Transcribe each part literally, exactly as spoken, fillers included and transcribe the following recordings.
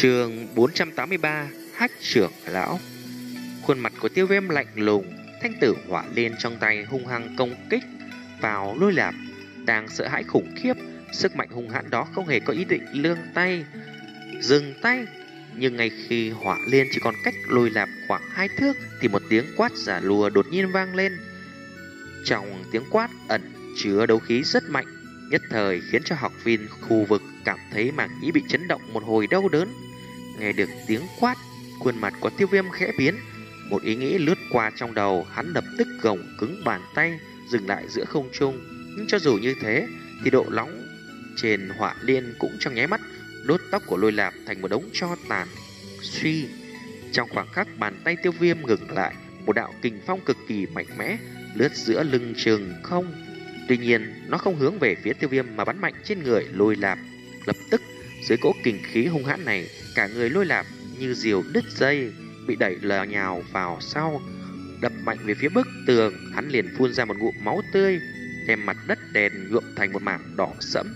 Chương bốn trăm tám mươi ba. Hách trưởng lão. Khuôn mặt của Tiêu Viêm lạnh lùng, thanh tử hỏa lên trong tay hung hăng công kích vào Lôi Lạp. Đang sợ hãi khủng khiếp, sức mạnh hung hãn đó không hề có ý định lương tay, dừng tay. Nhưng ngay khi hỏa liên chỉ còn cách Lôi Lạp khoảng hai thước thì một tiếng quát giả lùa đột nhiên vang lên. Trong tiếng quát ẩn chứa đấu khí rất mạnh, nhất thời khiến cho học viên khu vực cảm thấy màng nhĩ bị chấn động một hồi đau đớn. Nghe được tiếng quát, khuôn mặt của Tiêu Viêm khẽ biến, một ý nghĩ lướt qua trong đầu, hắn lập tức gồng cứng bàn tay dừng lại giữa không trung. Nhưng cho dù như thế thì độ nóng trên hỏa liên cũng trong nháy mắt đốt tóc của Lôi Lạp thành một đống tro tàn. Suy, trong khoảng khắc bàn tay Tiêu Viêm ngừng lại, một đạo kình phong cực kỳ mạnh mẽ lướt giữa lưng chừng không. Tuy nhiên nó không hướng về phía Tiêu Viêm mà bắn mạnh trên người Lôi Lạp. Lập tức dưới cỗ kình khí hung hãn này, cả người Lôi Lạp như diều đứt dây, bị đẩy lờ nhào vào sau, đập mạnh về phía bức tường. Hắn liền phun ra một ngụm máu tươi, đem mặt đất đèn nhuộm thành một mảng đỏ sẫm.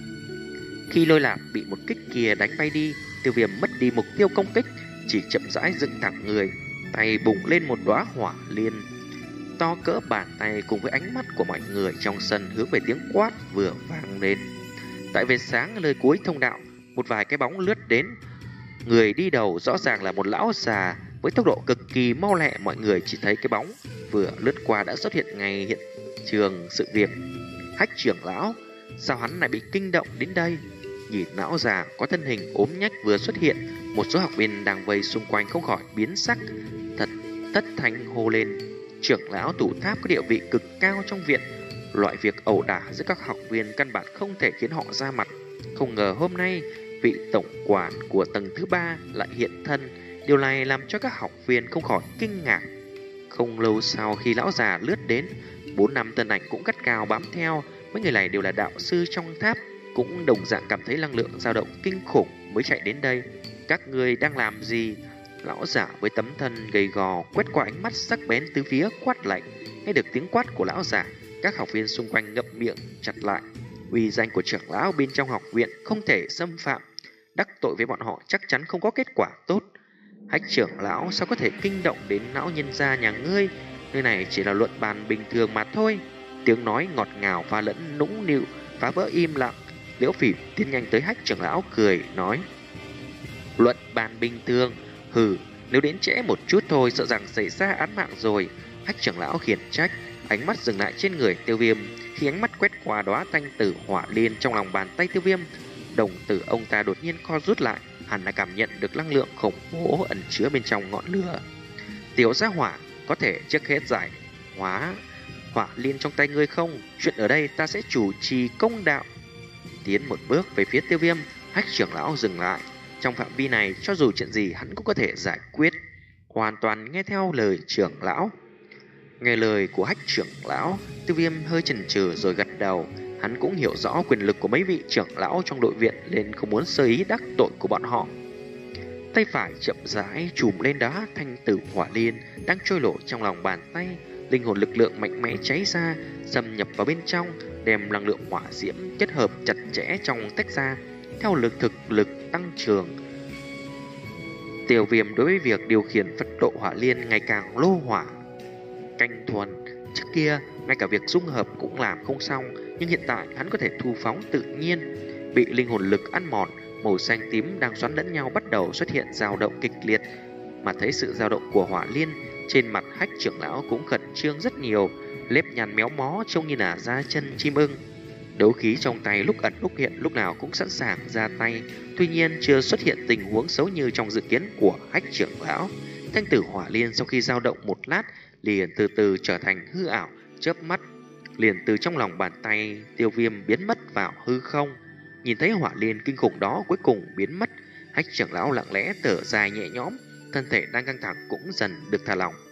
Khi Lôi Lạp bị một kích kia đánh bay đi, Tiêu Viêm mất đi mục tiêu công kích, chỉ chậm rãi dựng thẳng người, tay bùng lên một đóa hỏa liên to cỡ bàn tay, cùng với ánh mắt của mọi người trong sân hướng về tiếng quát vừa vang lên. Tại vệt sáng nơi cuối thông đạo, một vài cái bóng lướt đến. Người đi đầu rõ ràng là một lão già với tốc độ cực kỳ mau lẹ. Mọi người chỉ thấy cái bóng vừa lướt qua đã xuất hiện ngay hiện trường sự việc. Hách trưởng lão, sao hắn lại bị kinh động đến đây? Nhìn lão già có thân hình ốm nhách vừa xuất hiện, một số học viên đang vây xung quanh không khỏi biến sắc, thật tất thanh hô lên. Trưởng lão Tủ Tháp có địa vị cực cao trong viện, loại việc ẩu đả giữa các học viên căn bản không thể khiến họ ra mặt. Không ngờ hôm nay vị tổng quản của tầng thứ ba lại hiện thân, điều này làm cho các học viên không khỏi kinh ngạc. Không lâu sau khi lão già lướt đến, bốn năm tân ảnh cũng gắt gao bám theo. Mấy người này đều là đạo sư trong tháp, cũng đồng dạng cảm thấy năng lượng dao động kinh khủng mới chạy đến đây. Các người đang làm gì? Lão giả với tấm thân gầy gò quét qua ánh mắt sắc bén từ phía quát lạnh. Nghe được tiếng quát của lão giả, các học viên xung quanh ngậm miệng chặt lại. Uy danh của trưởng lão bên trong học viện không thể xâm phạm, đắc tội với bọn họ chắc chắn không có kết quả tốt. Hách trưởng lão sao có thể kinh động đến lão nhân gia nhà ngươi? Nơi này chỉ là luận bàn bình thường mà thôi. Tiếng nói ngọt ngào và lẫn nũng nịu phá vỡ im lặng. Liễu Phỉ tiến nhanh tới Hách trưởng lão cười nói: luận bàn bình thường? Hừ, nếu đến trễ một chút thôi sợ rằng xảy ra án mạng rồi. Hách trưởng lão khiển trách, ánh mắt dừng lại trên người Tiêu Viêm. Khi ánh mắt quét qua đóa thanh tử hỏa liên trong lòng bàn tay Tiêu Viêm, đồng tử ông ta đột nhiên co rút lại. Hắn đã cảm nhận được năng lượng khủng bố ẩn chứa bên trong ngọn lửa. Tiểu gia hỏa, có thể trước hết giải hóa hỏa liên trong tay ngươi không? Chuyện ở đây ta sẽ chủ trì công đạo. Tiến một bước về phía Tiêu Viêm, Hách trưởng lão dừng lại. Trong phạm vi này, cho dù chuyện gì hắn cũng có thể giải quyết, hoàn toàn nghe theo lời trưởng lão. Nghe lời của Hách trưởng lão, Tiêu Viêm hơi chần chừ rồi gật đầu. Hắn cũng hiểu rõ quyền lực của mấy vị trưởng lão trong đội viện nên không muốn sơ ý đắc tội của bọn họ. Tay phải chậm rãi chùm lên đá thanh tử hỏa liên đang trôi nổi trong lòng bàn tay. Linh hồn lực lượng mạnh mẽ cháy ra, xâm nhập vào bên trong, đem năng lượng hỏa diễm kết hợp chặt chẽ trong tách ra. Theo lực thực lực tăng trưởng, Tiêu Viêm đối với việc điều khiển Phật độ hỏa liên ngày càng lô hỏa canh thuần. Trước kia ngay cả việc dung hợp cũng làm không xong, nhưng hiện tại hắn có thể thu phóng tự nhiên. Bị linh hồn lực ăn mòn, màu xanh tím đang xoắn lẫn nhau bắt đầu xuất hiện dao động kịch liệt. Mà thấy sự dao động của hỏa liên, trên mặt Hách trưởng lão cũng khẩn trương rất nhiều, nếp nhăn méo mó trông như là da chân chim ưng. Đấu khí trong tay lúc ẩn lúc hiện, lúc nào cũng sẵn sàng ra tay. Tuy nhiên chưa xuất hiện tình huống xấu như trong dự kiến của Hách trưởng lão. Thanh tử hỏa liên sau khi dao động một lát liền từ từ trở thành hư ảo, chớp mắt liền từ trong lòng bàn tay Tiêu Viêm biến mất vào hư không. Nhìn thấy hỏa liên kinh khủng đó cuối cùng biến mất, Hách trưởng lão lặng lẽ thở dài nhẹ nhõm, thân thể đang căng thẳng cũng dần được thả lỏng.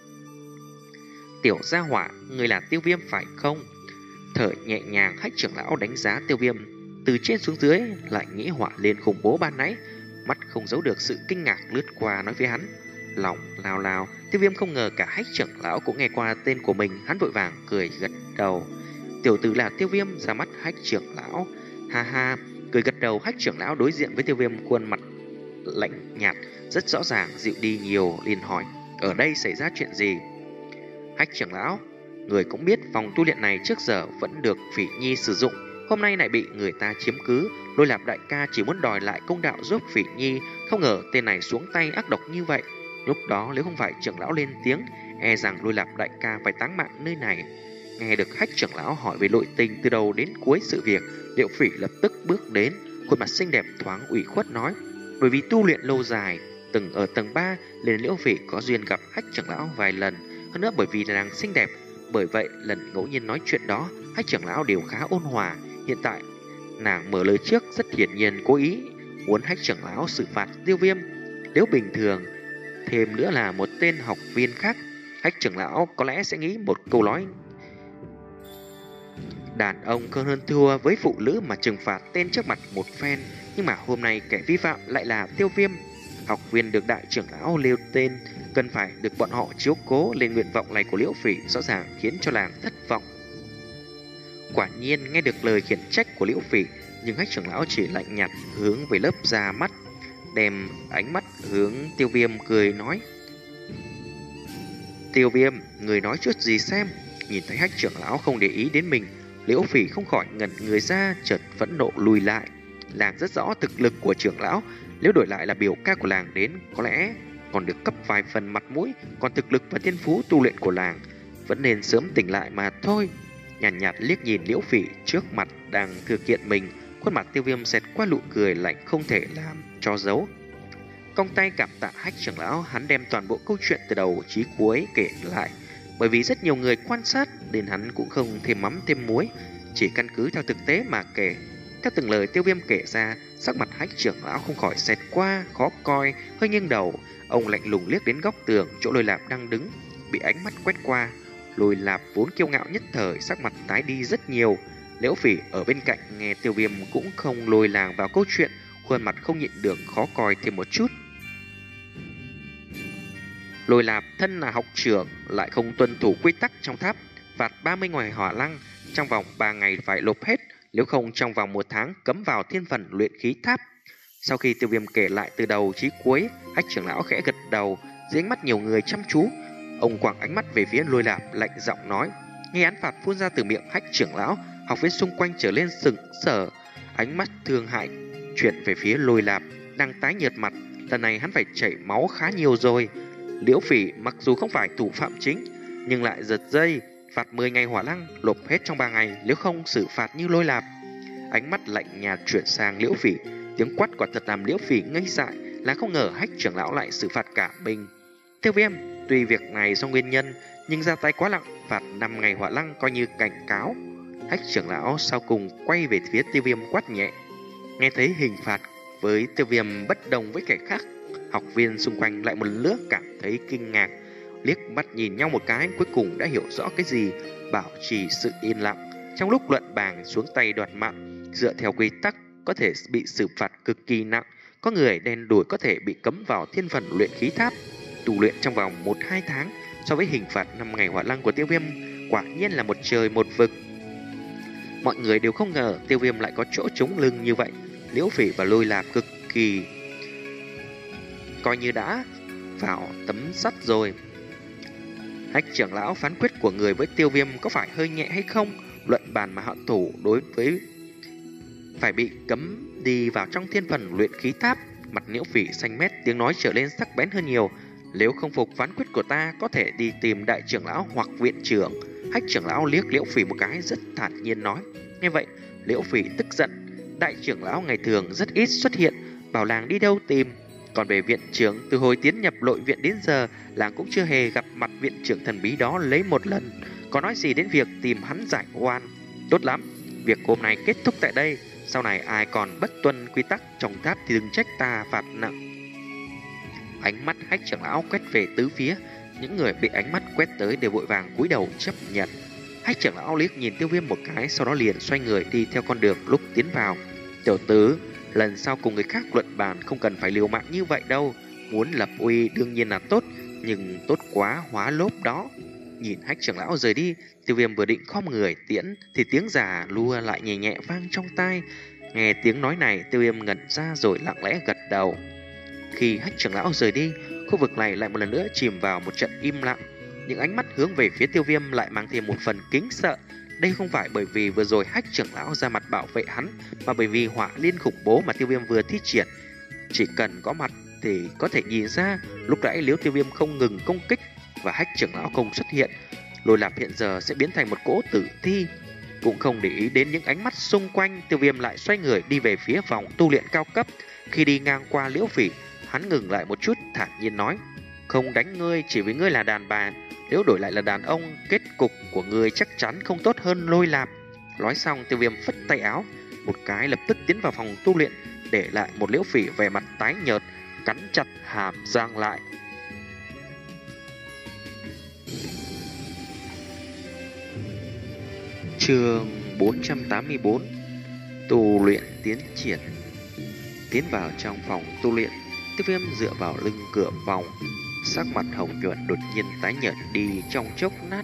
Tiểu gia hỏa, người là Tiêu Viêm phải không? Thở nhẹ nhàng, Hách trưởng lão đánh giá Tiêu Viêm từ trên xuống dưới, lại nghĩ hỏa liên khủng bố ban nãy, mắt không giấu được sự kinh ngạc lướt qua nói với hắn. Lòng lao lao, Tiêu Viêm không ngờ cả Hách trưởng lão cũng nghe qua tên của mình. Hắn vội vàng cười gật đầu. Tiểu tử là Tiêu Viêm, ra mắt Hách trưởng lão. Ha ha, cười gật đầu. Hách trưởng lão đối diện với Tiêu Viêm, khuôn mặt lạnh nhạt rất rõ ràng dịu đi nhiều, liền hỏi: ở đây xảy ra chuyện gì? Hách trưởng lão, người cũng biết phòng tu luyện này trước giờ vẫn được Phỉ Nhi sử dụng, hôm nay lại bị người ta chiếm cứ. Lôi Lạp đại ca chỉ muốn đòi lại công đạo giúp Phỉ Nhi, không ngờ tên này xuống tay ác độc như vậy. Lúc đó nếu không phải trưởng lão lên tiếng, e rằng Lôi Lạp đại ca phải táng mạng nơi này. Nghe được Hách trưởng lão hỏi về nội tình từ đầu đến cuối sự việc, Liễu Phỉ lập tức bước đến, khuôn mặt xinh đẹp thoáng ủy khuất nói: bởi vì tu luyện lâu dài, từng ở tầng ba, nên Liễu Phỉ có duyên gặp Hách trưởng lão vài lần. Hơn nữa bởi vì nàng xinh đẹp, bởi vậy lần ngẫu nhiên nói chuyện đó, Hách trưởng lão đều khá ôn hòa. Hiện tại nàng mở lời trước, rất hiển nhiên cố ý muốn Hách trưởng lão xử phạt Tiêu Viêm. Nếu bình thường thêm nữa là một tên học viên khác, Hách trưởng lão có lẽ sẽ nghĩ một câu nói: đàn ông không hơn thua với phụ nữ mà trừng phạt tên trước mặt một phen. Nhưng mà hôm nay kẻ vi phạm lại là Tiêu Viêm, học viên được đại trưởng lão nêu tên, cần phải được bọn họ chiếu cố. Lên nguyện vọng này của Liễu Phỉ rõ ràng khiến cho nàng thất vọng. Quả nhiên nghe được lời khiển trách của Liễu Phỉ, nhưng Hách trưởng lão chỉ lạnh nhạt hướng về lớp da mắt, đem ánh mắt hướng Tiêu Viêm cười nói: Tiêu Viêm, người nói chút gì xem? Nhìn thấy Hách trưởng lão không để ý đến mình, Liễu Phỉ không khỏi ngẩn người ra, chợt phẫn nộ lùi lại. Làng rất rõ thực lực của trưởng lão, nếu đổi lại là biểu ca của làng đến, có lẽ còn được cấp vài phần mặt mũi, còn thực lực và thiên phú tu luyện của làng vẫn nên sớm tỉnh lại mà thôi. Nhàn nhạt, nhạt liếc nhìn Liễu Phỉ trước mặt đang thừa kiện mình, khuôn mặt Tiêu Viêm xẹt qua nụ cười lạnh không thể làm cho giấu. Cong tay cảm tạ Hách trưởng lão, hắn đem toàn bộ câu chuyện từ đầu chí cuối kể lại. Bởi vì rất nhiều người quan sát nên hắn cũng không thêm mắm thêm muối, chỉ căn cứ theo thực tế mà kể. Theo từng lời Tiêu Viêm kể ra, sắc mặt Hách trưởng lão không khỏi xẹt qua khó coi, hơi nghiêng đầu. Ông lạnh lùng liếc đến góc tường chỗ Lôi Lạp đang đứng, bị ánh mắt quét qua. Lôi Lạp vốn kiêu ngạo nhất thời, sắc mặt tái đi rất nhiều. Liễu Phỉ ở bên cạnh nghe Tiêu Viêm cũng không lôi làng vào câu chuyện, khuôn mặt không nhịn được khó coi thêm một chút. Lôi Lạp thân là học trưởng lại không tuân thủ quy tắc trong tháp, phạt ba mươi ngoài hỏa lăng, trong vòng ba ngày phải nộp hết, nếu không trong vòng một tháng cấm vào thiên phần luyện khí tháp. Sau khi Tiêu Viêm kể lại từ đầu chí cuối, Hách trưởng lão khẽ gật đầu, dưới ánh mắt nhiều người chăm chú. Ông quẳng ánh mắt về phía Lôi Lạp, lạnh giọng nói. Nghe án phạt phun ra từ miệng Hách trưởng lão, học viên xung quanh trở lên sững sờ, ánh mắt thương hại chuyển về phía Lôi Lạp, đang tái nhợt mặt. Lần này hắn phải chảy máu khá nhiều rồi. Liễu Phỉ mặc dù không phải thủ phạm chính, nhưng lại giật dây, phạt mười ngày hỏa lăng, nộp hết trong ba ngày, nếu không xử phạt như Lôi Lạp. Ánh mắt lạnh nhạt chuyển sang Liễu Phỉ, tiếng quát quả thật làm Liễu Phỉ ngây dại, là không ngờ Hách trưởng lão lại xử phạt cả mình. Tiêu Viêm, tuy việc này do nguyên nhân, nhưng ra tay quá nặng, phạt năm ngày hỏa lăng coi như cảnh cáo. Hách trưởng lão sau cùng quay về phía Tiêu Viêm quát nhẹ. Nghe thấy hình phạt với Tiêu Viêm bất đồng với kẻ khác, học viên xung quanh lại một lứa cảm thấy kinh ngạc, liếc mắt nhìn nhau một cái, cuối cùng đã hiểu rõ cái gì, bảo trì sự yên lặng. Trong lúc luận bàn xuống tay đoạt mạng, dựa theo quy tắc có thể bị xử phạt cực kỳ nặng, có người đen đủi có thể bị cấm vào thiên phần luyện khí tháp, tu luyện trong vòng một hai tháng. So với hình phạt năm ngày hỏa lăng của Tiêu Viêm, quả nhiên là một trời một vực. Mọi người đều không ngờ Tiêu Viêm lại có chỗ trúng lưng như vậy. Liễu Phỉ và Lôi Lạp cực kỳ coi như đã vào tấm sắt rồi. Hách trưởng lão, phán quyết của người với Tiêu Viêm có phải hơi nhẹ hay không? Luận bàn mà họ thủ đối với phải bị cấm đi vào trong thiên phần luyện khí tháp. Mặt Liễu Phỉ xanh mét, tiếng nói trở lên sắc bén hơn nhiều. Nếu không phục phán quyết của ta, có thể đi tìm đại trưởng lão hoặc viện trưởng. Hách trưởng lão liếc Liễu Phỉ một cái, rất thản nhiên nói. Nghe vậy, Liễu Phỉ tức giận. Đại trưởng lão ngày thường rất ít xuất hiện, bảo làng đi đâu tìm. Còn về viện trưởng, từ hồi tiến nhập nội viện đến giờ, làng cũng chưa hề gặp mặt viện trưởng thần bí đó lấy một lần. Có nói gì đến việc tìm hắn giải oan? Tốt lắm, việc hôm nay kết thúc tại đây. Sau này ai còn bất tuân quy tắc trong tháp thì đừng trách ta phạt nặng. Ánh mắt Hách trưởng lão quét về tứ phía, những người bị ánh mắt quét tới đều vội vàng cúi đầu chấp nhận. Hách trưởng lão liếc nhìn Tiêu Viêm một cái, sau đó liền xoay người đi theo con đường lúc tiến vào. Tiểu tứ, lần sau cùng người khác luận bàn không cần phải liều mạng như vậy đâu. Muốn lập uy đương nhiên là tốt, nhưng tốt quá hóa lốp đó. Nhìn Hách trưởng lão rời đi, Tiêu Viêm vừa định khom người tiễn thì tiếng già lua lại nhẹ nhẹ vang trong tai. Nghe tiếng nói này, Tiêu Viêm ngẩn ra rồi lặng lẽ gật đầu. Khi Hách trưởng lão rời đi, khu vực này lại một lần nữa chìm vào một trận im lặng. Những ánh mắt hướng về phía Tiêu Viêm lại mang thêm một phần kính sợ. Đây không phải bởi vì vừa rồi Hách trưởng lão ra mặt bảo vệ hắn, mà bởi vì hỏa liên khủng bố mà Tiêu Viêm vừa thi triển. Chỉ cần có mặt thì có thể nhìn ra, lúc nãy nếu Tiêu Viêm không ngừng công kích và Hách trưởng lão không xuất hiện, Lôi Lạp hiện giờ sẽ biến thành một cỗ tử thi. Cũng không để ý đến những ánh mắt xung quanh, Tiêu Viêm lại xoay người đi về phía phòng tu luyện cao cấp. Khi đi ngang qua Liễu Phỉ, hắn ngừng lại một chút, thản nhiên nói: "Không đánh ngươi chỉ vì ngươi là đàn bà, nếu đổi lại là đàn ông, kết cục của ngươi chắc chắn không tốt hơn Lôi Lạp." Nói xong, Tiêu Viêm phất tay áo một cái, lập tức tiến vào phòng tu luyện, để lại một Liễu Phỉ vẻ mặt tái nhợt, cắn chặt hàm răng lại. Chương bốn trăm tám mươi bốn: Tu luyện tiến triển. Tiến vào trong phòng tu luyện, Tiêu Viêm dựa vào lưng cửa phòng, sắc mặt hồng nhuận đột nhiên tái nhợt đi trong chốc lát.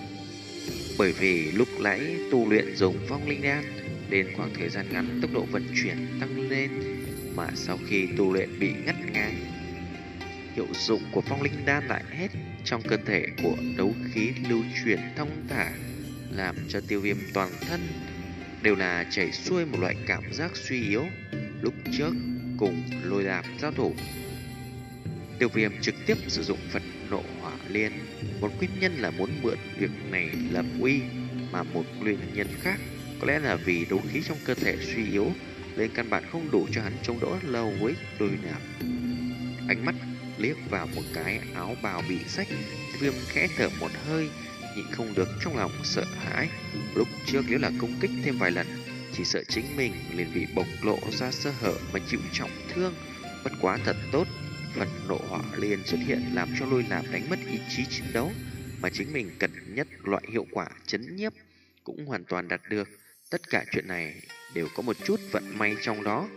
Bởi vì lúc nãy tu luyện dùng vong linh đan, đến khoảng thời gian ngắn tốc độ vận chuyển tăng lên, mà sau khi tu luyện bị ngắt ngang, hiệu dụng của vong linh đan lại hết, trong cơ thể của đấu khí lưu chuyển thông thả, làm cho Tiêu Viêm toàn thân đều là chảy xuôi một loại cảm giác suy yếu. Lúc trước cùng Lôi Lạp giao thủ, Tiêu Viêm trực tiếp sử dụng Phật Nộ Hỏa Liên, một nguyên nhân là muốn mượn việc này lập uy, mà một nguyên nhân khác có lẽ là vì đấu khí trong cơ thể suy yếu, nên căn bản không đủ cho hắn chống đỡ lâu với Lôi Lạp. Ánh mắt liếc vào một cái áo bào bị rách, Tiêu Viêm khẽ thở một hơi, nhịn không được trong lòng sợ hãi. Lúc trước nếu là công kích thêm vài lần, chỉ sợ chính mình liền bị bộc lộ ra sơ hở mà chịu trọng thương. Bất quá thật tốt, Phật Nộ Hỏa Liên xuất hiện làm cho Lôi Lạp đánh mất ý chí chiến đấu, mà chính mình cần nhất loại hiệu quả chấn nhiếp cũng hoàn toàn đạt được. Tất cả chuyện này đều có một chút vận may trong đó.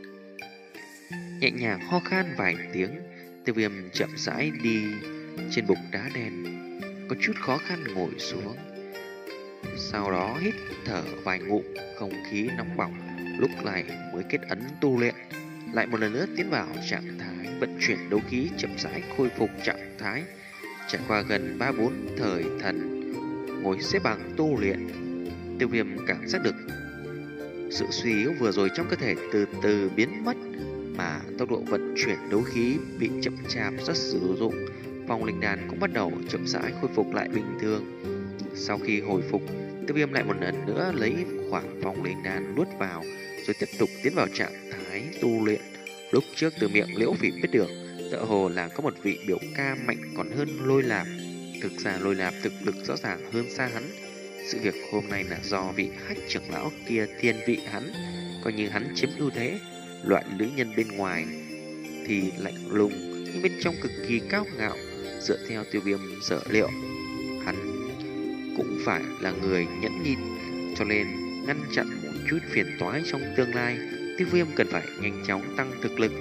Nhẹ nhàng ho khan vài tiếng, Tiêu Viêm chậm rãi đi trên bục đá đen, có chút khó khăn ngồi xuống. Sau đó hít thở vài ngụm không khí nóng bỏng, lúc này mới kết ấn tu luyện, lại một lần nữa tiến vào trạng thái vận chuyển đấu khí, chậm rãi khôi phục trạng thái. Trải qua gần ba bốn thời thần ngồi xếp bằng tu luyện, Tiêu Viêm cảm giác được sự suy yếu vừa rồi trong cơ thể từ từ biến mất, mà tốc độ vận chuyển đấu khí bị chậm chạp rất sử dụng. Vong linh đan cũng bắt đầu chậm rãi khôi phục lại bình thường. Sau khi hồi phục, Tiêu Viêm lại một lần nữa lấy khoảng vong linh đan nuốt vào, rồi tiếp tục tiến vào trạng thái tu luyện. Lúc trước từ miệng Liễu Phỉ biết được, tựa hồ là có một vị biểu ca mạnh còn hơn Lôi Lạp. Thực ra Lôi Lạp thực lực rõ ràng hơn xa hắn. Sự việc hôm nay là do vị Hách trưởng lão kia thiên vị hắn, coi như hắn chiếm ưu thế. Loại nữ nhân bên ngoài thì lạnh lùng, nhưng bên trong cực kỳ cao ngạo. Dựa theo Tiêu Viêm sở liệu, hắn cũng phải là người nhẫn nhịn, cho nên ngăn chặn một chút phiền toái trong tương lai, Tiêu Viêm cần phải nhanh chóng tăng thực lực.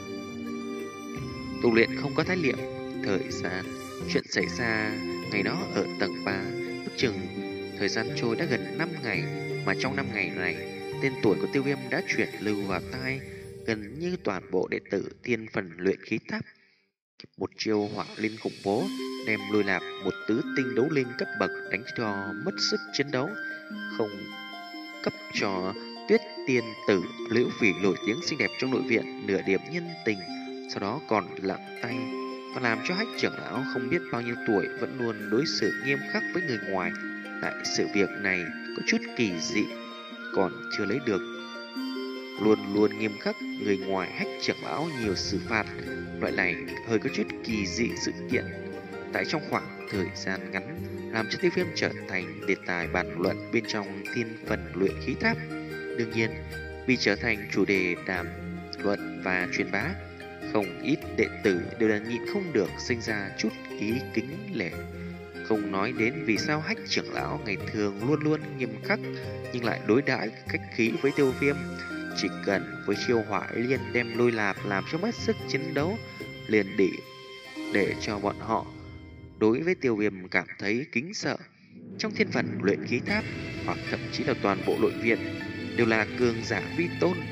Tu luyện không có thái liệu, thời gian, chuyện xảy ra ngày đó ở tầng ba, ước chừng thời gian trôi đã gần năm ngày, mà trong năm ngày này, tên tuổi của Tiêu Viêm đã chuyển lưu vào tai gần như toàn bộ đệ tử thiên phần luyện khí tháp. Một chiêu hỏa linh khủng bố đem Lôi Lạp, một tứ tinh đấu linh cấp bậc, đánh cho mất sức chiến đấu, không cấp cho Tuyết tiên tử Liễu Phỉ nổi tiếng xinh đẹp trong nội viện nửa điểm nhân tình, sau đó còn lặng tay, và làm cho Hách trưởng lão không biết bao nhiêu tuổi vẫn luôn đối xử nghiêm khắc với người ngoài. Tại sự việc này có chút kỳ dị, còn chưa lấy được luôn luôn nghiêm khắc người ngoài Hách trưởng lão nhiều xử phạt. Loại này hơi có chút kỳ dị sự kiện tại trong khoảng thời gian ngắn, làm cho Tiêu Viêm trở thành đề tài bàn luận bên trong thiên phần luyện khí tháp. Đương nhiên, vì trở thành chủ đề đàm luận và truyền bá, không ít đệ tử đều là nhịn không được sinh ra chút ý kính lệ. Không nói đến vì sao Hách trưởng lão ngày thường luôn luôn nghiêm khắc, nhưng lại đối đãi khách khí với Tiêu Viêm. Chỉ cần với chiêu hỏa liên đem Lôi Lạp làm cho mất sức chiến đấu, liền để để cho bọn họ đối với Tiêu Viêm cảm thấy kính sợ. Trong thiên phần luyện khí tháp, hoặc thậm chí là toàn bộ nội viện, đều là cường giả vi tôn,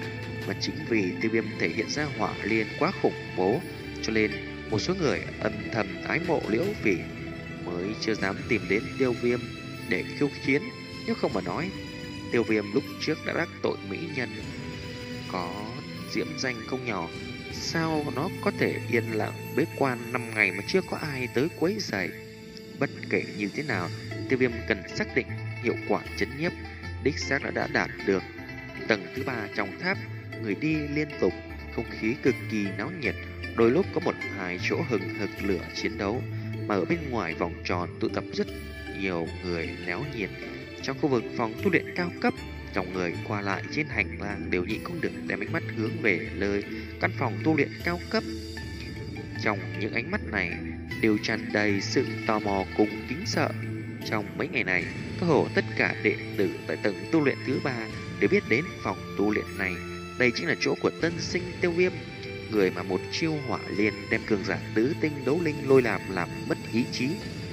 Mà chính vì Tiêu Viêm thể hiện ra hỏa liên quá khủng bố, cho nên một số người âm thầm ái mộ Liễu Phỉ mới chưa dám tìm đến Tiêu Viêm để khiêu chiến. Nếu không mà nói, Tiêu Viêm lúc trước đã đắc tội mỹ nhân có diễm danh không nhỏ, sao nó có thể yên lặng bế quan năm ngày mà chưa có ai tới quấy rầy. Bất kể như thế nào, Tiêu Viêm cần xác định hiệu quả chấn nhiếp đích xác đã, đã đạt được. Tầng thứ ba trong tháp, người đi liên tục, không khí cực kỳ náo nhiệt, đôi lúc có một hai chỗ hừng hực lửa chiến đấu, mà ở bên ngoài vòng tròn tụ tập rất nhiều người náo nhiệt. Trong khu vực phòng tu luyện cao cấp, dòng người qua lại trên hành lang đều nhịn không được đem ánh mắt hướng về nơi căn phòng tu luyện cao cấp. Trong những ánh mắt này đều tràn đầy sự tò mò cùng kính sợ. Trong mấy ngày này, cơ hồ tất cả đệ tử tại tầng tu luyện thứ ba đều biết đến phòng tu luyện này. Đây chính là chỗ của tân sinh Tiêu Viêm, người mà một chiêu hỏa liên đem cường giả tứ tinh đấu linh lôi làm làm mất ý chí.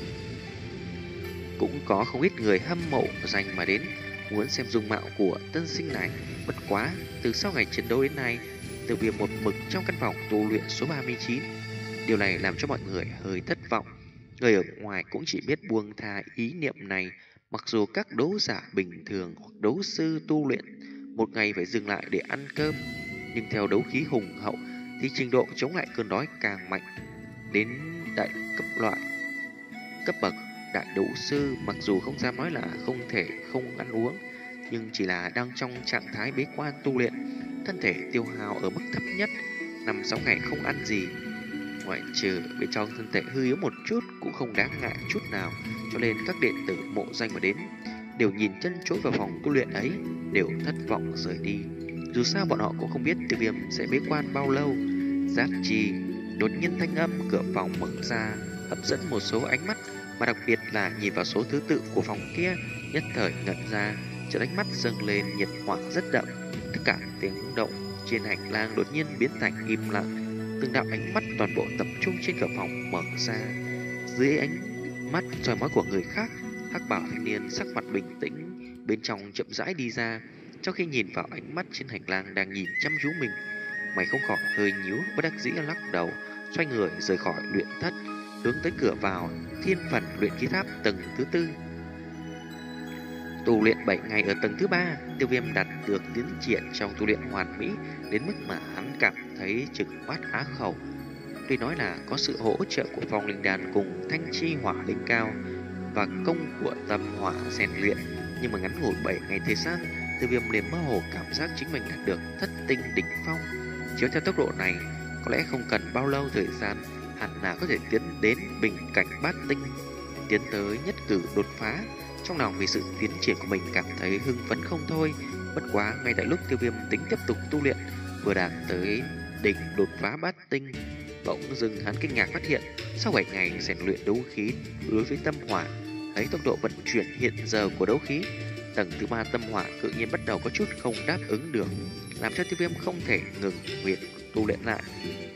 Cũng có không ít người hâm mộ danh mà đến, muốn xem dung mạo của tân sinh này. Bất quá, từ sau ngày chiến đấu đến nay, Tiêu Viêm một mực trong căn phòng tu luyện số ba mươi chín. Điều này làm cho mọi người hơi thất vọng. Người ở ngoài cũng chỉ biết buông tha ý niệm này. Mặc dù các đấu giả bình thường hoặc đấu sư tu luyện một ngày phải dừng lại để ăn cơm, nhưng theo đấu khí hùng hậu thì trình độ chống lại cơn đói càng mạnh. Đến đại cấp loại cấp bậc đại đấu sư, mặc dù không dám nói là không thể không ăn uống, nhưng chỉ là đang trong trạng thái bế quan tu luyện, thân thể tiêu hao ở mức thấp nhất, năm sáu ngày không ăn gì, ngoại trừ bên trong thân thể hư yếu một chút cũng không đáng ngại chút nào. Cho nên các đệ tử mộ danh mà đến đều nhìn chân chối vào phòng tu luyện ấy, đều thất vọng rời đi. Dù sao bọn họ cũng không biết Tiêu Viêm sẽ bế quan bao lâu. Giác chi đột nhiên thanh âm cửa phòng mở ra, hấp dẫn một số ánh mắt, mà đặc biệt là nhìn vào số thứ tự của phòng kia, nhất thời ngẩn ra, chợt ánh mắt dâng lên nhiệt hỏa rất đậm. Tất cả tiếng động trên hành lang đột nhiên biến thành im lặng, từng đạo ánh mắt toàn bộ tập trung trên cửa phòng mở ra. Dưới ánh mắt soi mói của người khác, hắc bảo thanh niên sắc mặt bình tĩnh bên trong chậm rãi đi ra. Trong khi nhìn vào ánh mắt trên hành lang đang nhìn chăm chú mình, mày không khỏi hơi nhíu, bất đắc dĩ lắc đầu, xoay người rời khỏi luyện thất, hướng tới cửa vào thiên phần luyện khí tháp tầng thứ tư. Tu luyện bảy ngày ở tầng thứ ba, Tiêu Viêm đạt được tiến triển trong tu luyện hoàn mỹ đến mức mà hắn cảm thấy chừng mắt há khẩu. Tuy nói là có sự hỗ trợ của phong linh đàn cùng thanh chi hỏa linh cao và công của tâm hỏa rèn luyện, nhưng mà ngắn ngủi bảy ngày thời gian, Tiêu Viêm liền mơ hồ cảm giác chính mình đạt được thất tinh đỉnh phong. Chiếu theo tốc độ này, có lẽ không cần bao lâu thời gian, hẳn là có thể tiến đến bình cảnh bát tinh, tiến tới nhất cử đột phá. Trong lòng vì sự tiến triển của mình cảm thấy hưng phấn không thôi. Bất quá ngay tại lúc Tiêu Viêm tính tiếp tục tu luyện, vừa đạt tới đỉnh đột phá bát tinh, bỗng dưng hắn kinh ngạc phát hiện, sau bảy ngày rèn luyện đấu khí đối với tâm hỏa, thấy tốc độ vận chuyển hiện giờ của đấu khí tầng thứ ba tâm hỏa tự nhiên bắt đầu có chút không đáp ứng được, làm cho Tiêu Viêm không thể ngừng việc tu luyện lại,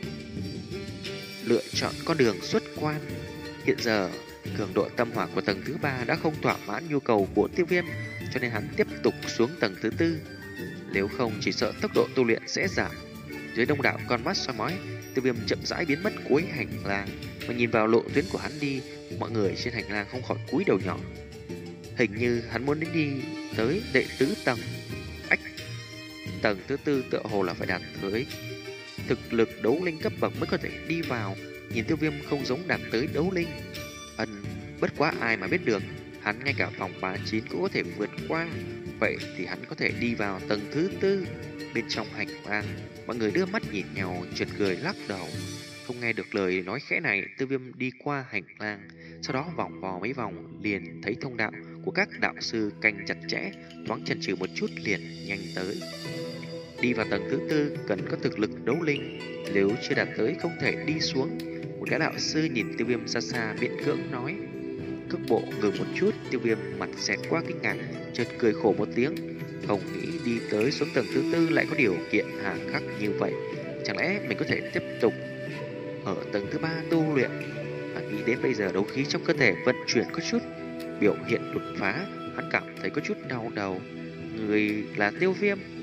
lựa chọn con đường xuất quan. Hiện giờ cường độ tâm hỏa của tầng thứ ba đã không thỏa mãn nhu cầu của Tiêu Viêm, cho nên hắn tiếp tục xuống tầng thứ tư. Nếu không chỉ sợ tốc độ tu luyện sẽ giảm. Dưới đông đảo con mắt soi mói, Tiêu Viêm chậm rãi biến mất cuối hành lang, mà nhìn vào lộ tuyến của hắn đi, mọi người trên hành lang không khỏi cúi đầu nhỏ. Hình như hắn muốn đến đi tới đệ tứ tầng. Ách, tầng thứ tư tựa hồ là phải đạt tới thực lực đấu linh cấp bậc mới có thể đi vào. Nhìn Tiêu Viêm không giống đạt tới đấu linh. Ân, bất quá ai mà biết được, hắn ngay cả phòng ba mươi chín cũng có thể vượt qua. Vậy thì hắn có thể đi vào tầng thứ tư. Bên trong hành lang, mọi người đưa mắt nhìn nhau, chợt cười lắc đầu. Không nghe được lời nói khẽ này, Tiêu Viêm đi qua hành lang, sau đó vòng vò mấy vòng liền thấy thông đạo của các đạo sư canh chặt chẽ, thoáng chần chừ một chút liền nhanh tới. Đi vào tầng thứ tư cần có thực lực đấu linh, nếu chưa đạt tới không thể đi xuống. Một gã đạo sư nhìn Tiêu Viêm xa xa miễn cưỡng nói. Cước bộ ngừng một chút, Tiêu Viêm mặt xẹt qua kinh ngạc, chợt cười khổ một tiếng. Không nghĩ đi tới xuống tầng thứ tư lại có điều kiện hà khắc như vậy. Chẳng lẽ mình có thể tiếp tục ở tầng thứ ba tu luyện? Và nghĩ đến bây giờ đấu khí trong cơ thể vận chuyển có chút biểu hiện đột phá, hắn cảm thấy có chút đau đầu. Người là Tiêu Viêm,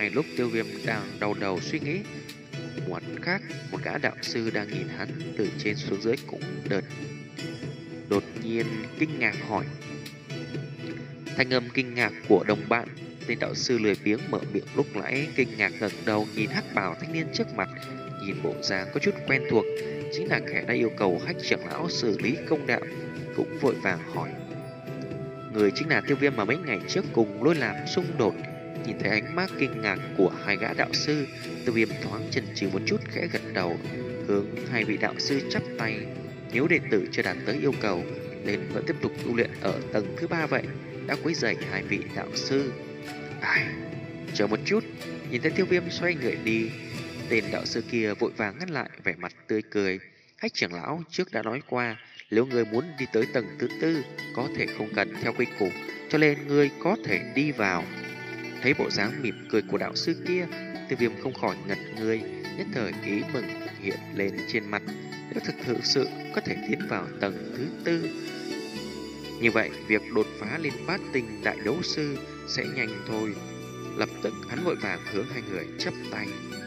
Ngay lúc Tiêu Viêm đang đau đầu suy nghĩ, một khác, một gã đạo sư đang nhìn hắn từ trên xuống dưới cũng đợt đột nhiên kinh ngạc hỏi. Thanh âm kinh ngạc của đồng bạn, tên đạo sư lười biếng mở miệng lúc nãy kinh ngạc ngẩng đầu nhìn hắc bào thanh niên trước mặt, nhìn bộ dáng có chút quen thuộc, chính là kẻ đã yêu cầu Hách trưởng lão xử lý công đạo, cũng vội vàng hỏi. Người chính là Tiêu Viêm mà mấy ngày trước cùng Lôi Làm xung đột. Nhìn thấy ánh mắt kinh ngạc của hai gã đạo sư, Tiêu Viêm thoáng chần chừ một chút, khẽ gật đầu, hướng hai vị đạo sư chắp tay. Nếu đệ tử chưa đạt tới yêu cầu, nên vẫn tiếp tục tu luyện ở tầng thứ ba vậy, đã quấy rầy hai vị đạo sư. Ai, chờ một chút. Nhìn thấy Tiêu Viêm xoay người đi, tên đạo sư kia vội vàng ngăn lại, vẻ mặt tươi cười. Hách trưởng lão trước đã nói qua, nếu người muốn đi tới tầng thứ tư, có thể không cần theo quy củ, cho nên ngươi có thể đi vào. Thấy bộ dáng mỉm cười của đạo sư kia, Tiêu Viêm không khỏi ngẩn người, nhất thời ý mừng hiện lên trên mặt. Nếu thực thực sự có thể tiến vào tầng thứ tư, như vậy việc đột phá lên bát tinh đại đấu sư sẽ nhanh thôi. Lập tức hắn vội vàng hướng hai người chắp tay.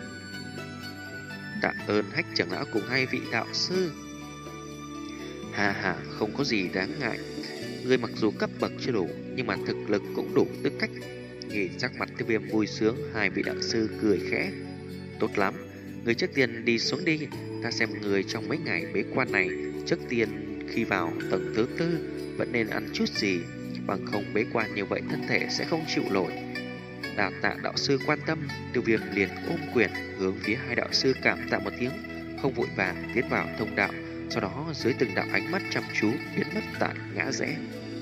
Tạ ơn Hách trưởng lão cùng hai vị đạo sư. Hà hà, không có gì đáng ngại. Người mặc dù cấp bậc chưa đủ, nhưng mà thực lực cũng đủ tư cách. Nhìn sắc mặt Tiêu Viêm vui sướng, hai vị đạo sư cười khẽ. Tốt lắm, người trước tiên đi xuống đi. Ta xem người trong mấy ngày bế quan này, trước tiên khi vào tầng thứ tư vẫn nên ăn chút gì, bằng không bế quan như vậy thân thể sẽ không chịu nổi. Đà tạ đạo sư quan tâm. Tiêu Viêm liền ôm quyền hướng phía hai đạo sư cảm tạ một tiếng, không vội vàng tiến vào thông đạo. Sau đó dưới từng đạo ánh mắt chăm chú biến mất tại ngã rẽ.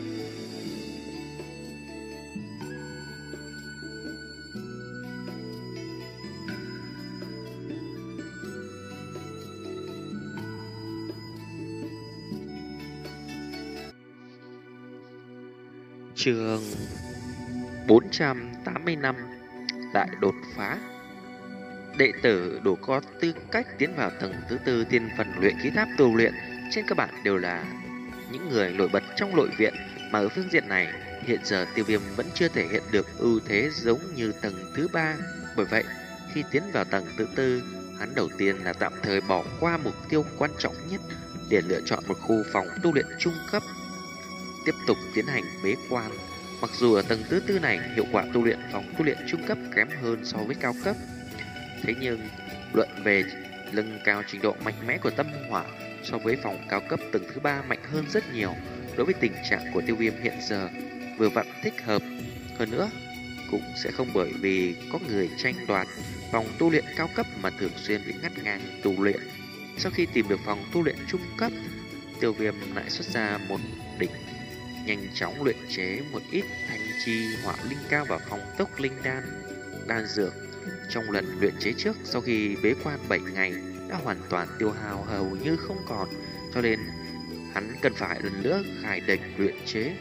Chương bốn trăm tám mươi lăm Đại đột phá. Đệ tử đủ có tư cách tiến vào tầng thứ tư tiên phần luyện khí tháp tu luyện trên cơ bản đều là những người nổi bật trong nội viện, mà ở phương diện này hiện giờ Tiêu Viêm vẫn chưa thể hiện được ưu thế giống như tầng thứ ba. Bởi vậy khi tiến vào tầng thứ tư, hắn đầu tiên là tạm thời bỏ qua mục tiêu quan trọng nhất, để lựa chọn một khu phòng tu luyện trung cấp, tiếp tục tiến hành bế quan. Mặc dù ở tầng thứ tư này hiệu quả tu luyện phòng tu luyện trung cấp kém hơn so với cao cấp, thế nhưng luận về nâng cao trình độ mạnh mẽ của tâm hỏa, so với phòng cao cấp tầng thứ ba mạnh hơn rất nhiều. Đối với tình trạng của Tiêu Viêm hiện giờ, vừa vặn thích hợp. Hơn nữa cũng sẽ không bởi vì có người tranh đoạt phòng tu luyện cao cấp mà thường xuyên bị ngắt ngang tu luyện. Sau khi tìm được phòng tu luyện trung cấp, Tiêu Viêm lại xuất ra một đỉnh, nhanh chóng luyện chế một ít thanh chi hỏa linh cao và phong tốc linh đan đan dược. Trong lần luyện chế trước, sau khi bế quan bảy ngày đã hoàn toàn tiêu hao hầu như không còn, cho nên hắn cần phải lần nữa khai địch luyện chế.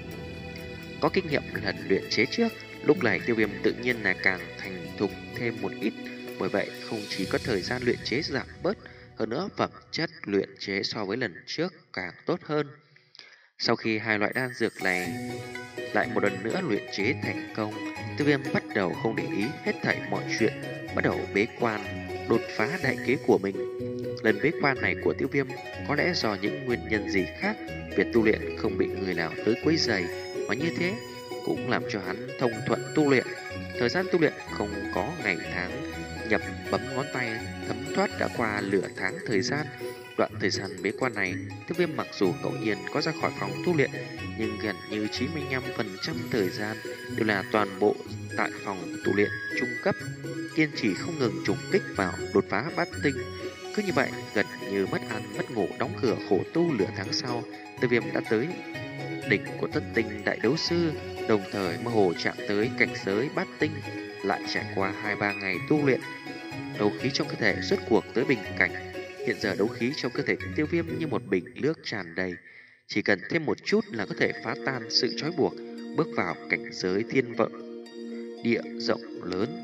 Có kinh nghiệm lần luyện chế trước, lúc này Tiêu Viêm tự nhiên là càng thành thục thêm một ít. Bởi vậy không chỉ có thời gian luyện chế giảm bớt, hơn nữa phẩm chất luyện chế so với lần trước càng tốt hơn. Sau khi hai loại đan dược này lại một lần nữa luyện chế thành công, Tiêu Viêm bắt đầu không để ý hết thảy mọi chuyện, bắt đầu bế quan, đột phá đại kế của mình. Lần bế quan này của Tiêu Viêm có lẽ do những nguyên nhân gì khác, việc tu luyện không bị người nào tới quấy rầy, mà như thế cũng làm cho hắn thông thuận tu luyện. Thời gian tu luyện không có ngày tháng, nhập bấm ngón tay thấm thoát đã qua nửa tháng thời gian. Đoạn thời gian bế quan này, Tiêu Viêm mặc dù ngẫu nhiên có ra khỏi phòng tu luyện, nhưng gần như chín mươi lăm phần trăm thời gian đều là toàn bộ tại phòng tu luyện trung cấp, kiên trì không ngừng trùng kích vào đột phá bát tinh. Cứ như vậy, gần như mất ăn mất ngủ đóng cửa khổ tu nửa tháng sau, Tiêu Viêm đã tới đỉnh của thất tinh đại đấu sư, đồng thời mơ hồ chạm tới cảnh giới bát tinh. Lại trải qua hai ba ngày tu luyện, đấu khí trong cơ thể rốt cuộc tới bình cảnh. Hiện giờ đấu khí trong cơ thể Tiêu Viêm như một bình nước tràn đầy, chỉ cần thêm một chút là có thể phá tan sự trói buộc, bước vào cảnh giới thiên vận địa rộng lớn.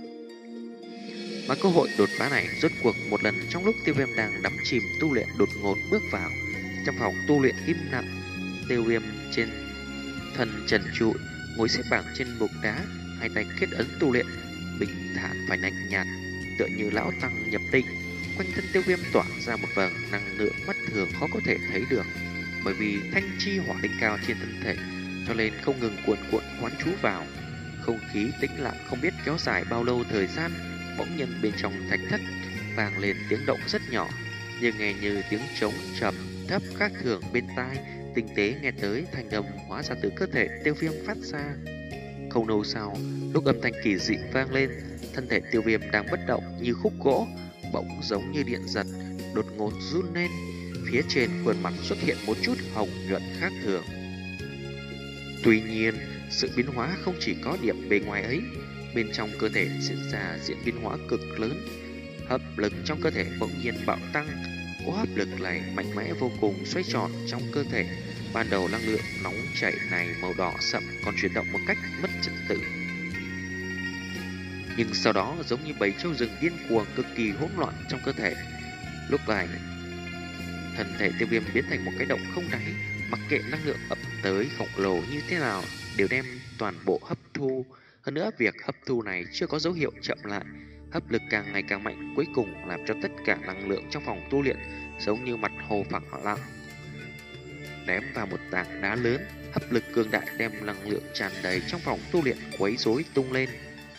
Mà cơ hội đột phá này rốt cuộc một lần trong lúc Tiêu Viêm đang đắm chìm tu luyện đột ngột bước vào trong phòng tu luyện im lặng. Tiêu Viêm trên thân trần trụi ngồi xếp bằng trên bục đá, hai tay kết ấn tu luyện, bình thản và lạnh nhạt, tựa như lão tăng nhập định. Quanh thân Tiêu Viêm tỏa ra một vầng năng lượng mắt thường khó có thể thấy được, bởi vì thanh chi hỏa linh cao trên thân thể, cho nên không ngừng cuộn cuộn quán trú vào. Không khí tĩnh lặng không biết kéo dài bao lâu thời gian, bỗng nhiên bên trong thạch thất vang lên tiếng động rất nhỏ, nhưng nghe như tiếng trống trầm thấp khác thường bên tai. Tinh tế nghe tới thanh âm hóa ra từ cơ thể Tiêu Viêm phát ra. Không lâu sau, lúc âm thanh kỳ dị vang lên, thân thể Tiêu Viêm đang bất động như khúc gỗ, bỗng giống như điện giật, đột ngột run lên. Phía trên khuôn mặt xuất hiện một chút hồng nhuận khác thường. Tuy nhiên, sự biến hóa không chỉ có điểm bề ngoài ấy, bên trong cơ thể diễn ra diễn biến hóa cực lớn. Hấp lực trong cơ thể bỗng nhiên bạo tăng, cỗ hấp lực này mạnh mẽ vô cùng, xoay tròn trong cơ thể. Ban đầu năng lượng nóng chảy này màu đỏ sậm còn chuyển động một cách mất trật tự, nhưng sau đó giống như bầy trâu rừng điên cuồng, cực kỳ hỗn loạn trong cơ thể. Lúc này, thân thể Tiêu Viêm biến thành một cái động không đáy, mặc kệ năng lượng ập tới khổng lồ như thế nào đều đem toàn bộ hấp thu. Hơn nữa, việc hấp thu này chưa có dấu hiệu chậm lại, hấp lực càng ngày càng mạnh, cuối cùng làm cho tất cả năng lượng trong phòng tu luyện giống như mặt hồ phẳng lặng ném vào một tảng đá lớn. Hấp lực cường đại đem năng lượng tràn đầy trong phòng tu luyện quấy rối tung lên.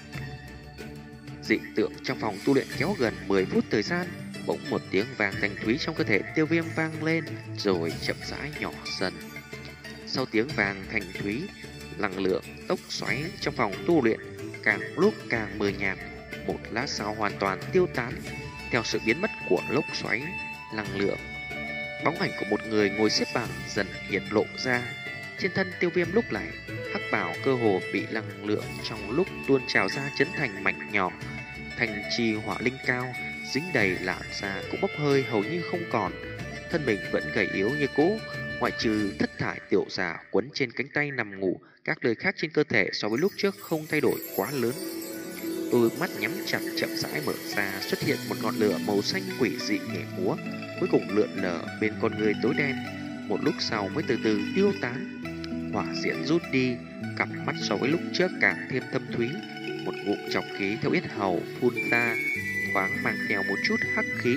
Dị tượng trong phòng tu luyện kéo gần mười phút thời gian, bỗng một tiếng vang thanh thúy trong cơ thể Tiêu Viêm vang lên, rồi chậm rãi nhỏ dần. Sau tiếng vang thanh thúy, năng lượng tốc xoáy trong phòng tu luyện càng lúc càng mờ nhạt, một lát sau hoàn toàn tiêu tán. Theo sự biến mất của lốc xoáy năng lượng, bóng ảnh của một người ngồi xếp bằng dần hiện lộ ra. Trên thân Tiêu Viêm lúc này, hắc bào cơ hồ bị năng lượng trong lúc tuôn trào ra chấn thành mảnh nhỏ. Thành trì hỏa linh cao dính đầy làn da cũng bốc hơi hầu như không còn. Thân mình vẫn gầy yếu như cũ, ngoại trừ thất thải tiểu giả quấn trên cánh tay nằm ngủ, các nơi khác trên cơ thể so với lúc trước không thay đổi quá lớn. Đôi mắt nhắm chặt chậm rãi mở ra, xuất hiện một ngọn lửa màu xanh quỷ dị nhảy múa, cuối cùng lượn lờ bên con người tối đen, một lúc sau mới từ từ tiêu tán. Hỏa diễm rút đi, cặp mắt so với lúc trước càng thêm thâm thúy, một ngụm trọc khí theo yết hầu phun ra, thoáng mang theo một chút hắc khí.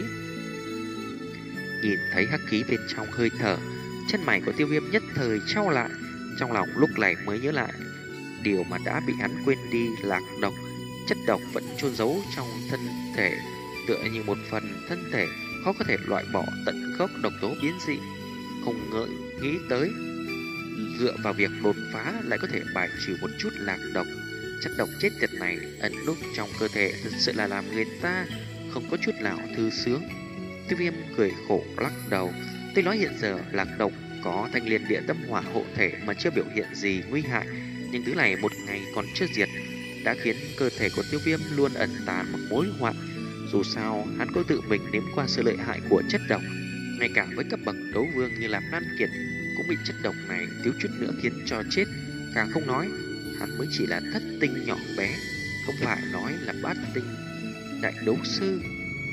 Nhìn thấy hắc khí bên trong hơi thở, chân mày của Tiêu Viêm nhất thời trao lại, trong lòng lúc này mới nhớ lại điều mà đã bị hắn quên đi, lạc độc. Chất độc vẫn chôn giấu trong thân thể, tựa như một phần thân thể khó có thể loại bỏ tận gốc độc tố biến dị. Không ngợi nghĩ tới dựa vào việc đột phá lại có thể bài trừ một chút lạc độc. Chất độc chết tiệt này ẩn núp trong cơ thể thật sự là làm người ta không có chút nào thư sướng. Tiêu Viêm cười khổ lắc đầu. Tôi nói hiện giờ lạc độc có thanh liên địa tâm hỏa hộ thể mà chưa biểu hiện gì nguy hại, nhưng thứ này một ngày còn chưa diệt đã khiến cơ thể của Tiêu Viêm luôn ẩn tàng một mối họa. Dù sao hắn có tự mình nếm qua sự lợi hại của chất độc, ngay cả với cấp bậc đấu vương như Lạp Nan Kiệt cũng bị chất độc này thiếu chút nữa khiến cho chết. Càng không nói hắn mới chỉ là thất tinh nhỏ bé, không phải nói là bát tinh đại đấu sư.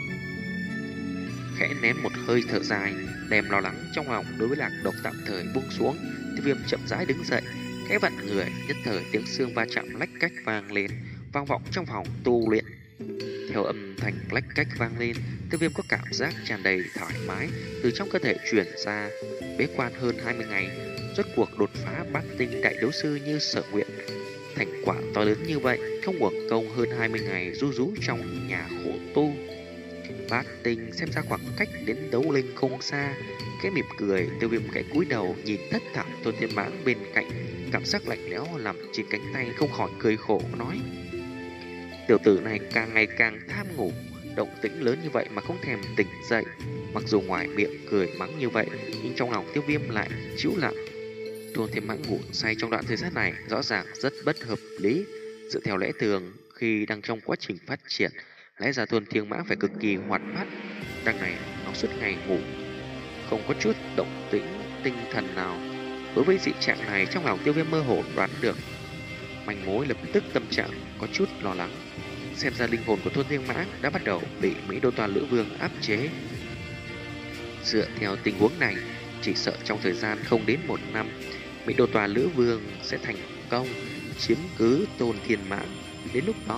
Khẽ ném một hơi thở dài, đem lo lắng trong lòng đối với lạc độc tạm thời buông xuống. Tiêu Viêm chậm rãi đứng dậy, khẽ vặn người, nhất thời tiếng xương va chạm lách cách vang lên, vang vọng trong phòng tu luyện. Theo âm thanh lách cách vang lên, Tiêu Viêm có cảm giác tràn đầy thoải mái từ trong cơ thể truyền ra. Bế quan hơn hai mươi ngày, rốt cuộc đột phá bát tinh đại đấu sư như sở nguyện. Thành quả to lớn như vậy, không uổng công hơn hai mươi ngày ru rú trong nhà khổ tu. Bát tinh xem ra khoảng cách đến đấu linh không xa. Cái mỉm cười, Tiêu Viêm cái cúi đầu nhìn thất thảm Tôn Thiên Mãng bên cạnh, cảm giác lạnh lẽo nằm trên cánh tay, không khỏi cười khổ nói: tiểu tử này càng ngày càng tham ngủ, động tĩnh lớn như vậy mà không thèm tỉnh dậy. Mặc dù ngoài miệng cười mắng như vậy, nhưng trong lòng Tiêu Viêm lại chịu lặng. Tôn Thiên Mãng ngủ say trong đoạn thời gian này rõ ràng rất bất hợp lý. Dựa theo lẽ thường, khi đang trong quá trình phát triển, lẽ ra Tôn Thiên Mãng phải cực kỳ hoạt bát. Đằng này nó suốt ngày ngủ, không có chút động tĩnh tinh thần nào. Đối với dị trạng này, trong lòng Tiêu Viêm mơ hồ đoán được manh mối, lập tức tâm trạng có chút lo lắng. Xem ra linh hồn của Tôn Thiên Mãng đã bắt đầu bị Mỹ Đô Toàn Lữ Vương áp chế. Dựa theo tình huống này, chỉ sợ trong thời gian không đến một năm, Mỹ Đô Toàn Lữ Vương sẽ thành công chiếm cứ Tôn Thiên Mãng. Đến lúc đó,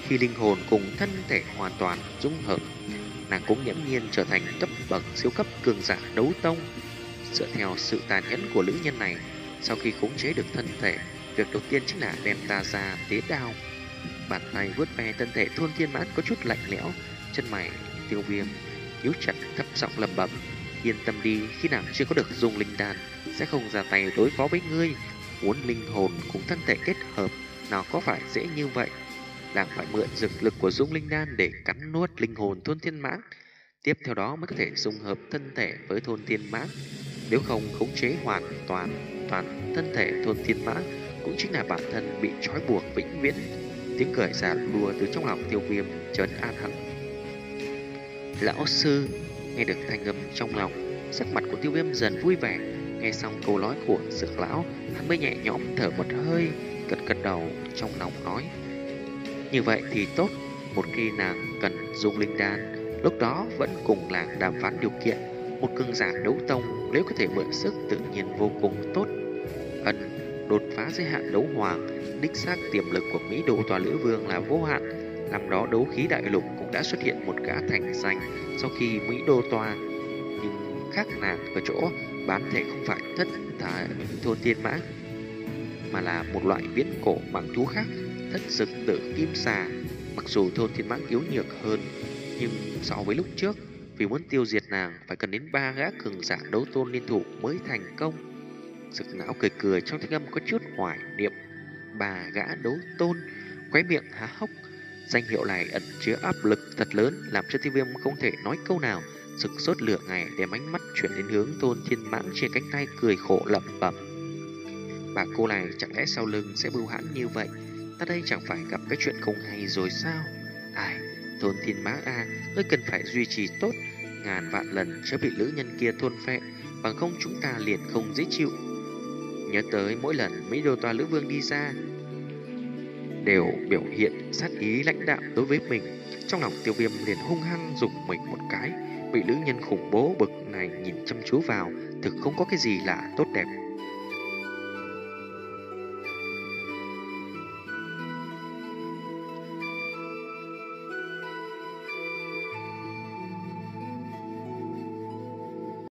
khi linh hồn cùng thân thể hoàn toàn dung hợp, nàng cũng nghiễm nhiên trở thành cấp bậc siêu cấp cường giả đấu tông. Dựa theo sự tàn nhẫn của nữ nhân này, sau khi khống chế được thân thể, việc đầu tiên chính là đem ta ra tế đao. Bàn tay vuốt ve thân thể Thôn Thiên Mãn có chút lạnh lẽo, chân mày Tiêu Viêm nhíu chặt, thấp giọng lẩm bẩm: yên tâm đi, khi nào chưa có được dung linh đan sẽ không ra tay đối phó với ngươi. Muốn linh hồn cùng thân thể kết hợp, nào có phải dễ như vậy. Nàng phải mượn dược lực của dung linh đan để cắn nuốt linh hồn Thôn Thiên Mãn, tiếp theo đó mới có thể dung hợp thân thể với Thôn Thiên Mãn. Nếu không khống chế hoàn toàn toàn thân thể Thôn Thiên Mãn, cũng chính là bản thân bị trói buộc vĩnh viễn. Tiếng cười giả đùa từ trong lòng Tiêu Viêm chợt an hẳn. Lão sư, nghe được thanh âm trong lòng, sắc mặt của Tiêu Viêm dần vui vẻ. Nghe xong câu nói của Dược lão, hắn mới nhẹ nhõm thở một hơi, gật gật đầu trong lòng nói: như vậy thì tốt. Một khi nàng cần dùng linh đan, lúc đó vẫn cùng làng đàm phán điều kiện. Một cường giả đấu tông nếu có thể mượn sức tự nhiên vô cùng tốt. Ân, đột phá giới hạn đấu hoàng, đích xác tiềm lực của Mỹ Đô Tòa Lữ Vương là vô hạn. Năm đó đấu khí đại lục cũng đã xuất hiện một gã thành danh sau khi Mỹ Đô Tòa, nhưng khác nàng ở chỗ bán thể không phải thất thải Thôn Thiên Mãn, mà là một loại viễn cổ mãng thú khác, thất dực tử kim xà. Mặc dù Thôn Thiên Mãn yếu nhược hơn, nhưng so với lúc trước, vì muốn tiêu diệt nàng phải cần đến ba gã cường giả đấu tôn liên thủ mới thành công. Dực lão cười cười trong thanh âm có chút hoài niệm. Ba gã đấu tôn, khóe miệng há hốc. Danh hiệu này ẩn chứa áp lực thật lớn, làm cho Tiêu Viêm không thể nói câu nào. Sực sốt lửa ngày đem ánh mắt chuyển đến hướng Thôn Thiên Mãn trên cánh tay, cười khổ lẩm bẩm: bà cô này chẳng lẽ sau lưng sẽ bưu hãn như vậy? Ta đây chẳng phải gặp cái chuyện không hay rồi sao? Ai, Thôn Thiên Mãn a, ngươi cần phải duy trì tốt, ngàn vạn lần chớ bị nữ nhân kia thôn phệ, bằng không chúng ta liền không dễ chịu. Nhớ tới mỗi lần Mỹ Đô Tòa Lữ Vương đi ra đều biểu hiện sát ý lãnh đạm đối với mình, trong lòng Tiêu Viêm liền hung hăng dùng mình một cái. Bị nữ nhân khủng bố bực này nhìn chăm chú vào, thực không có cái gì là tốt đẹp.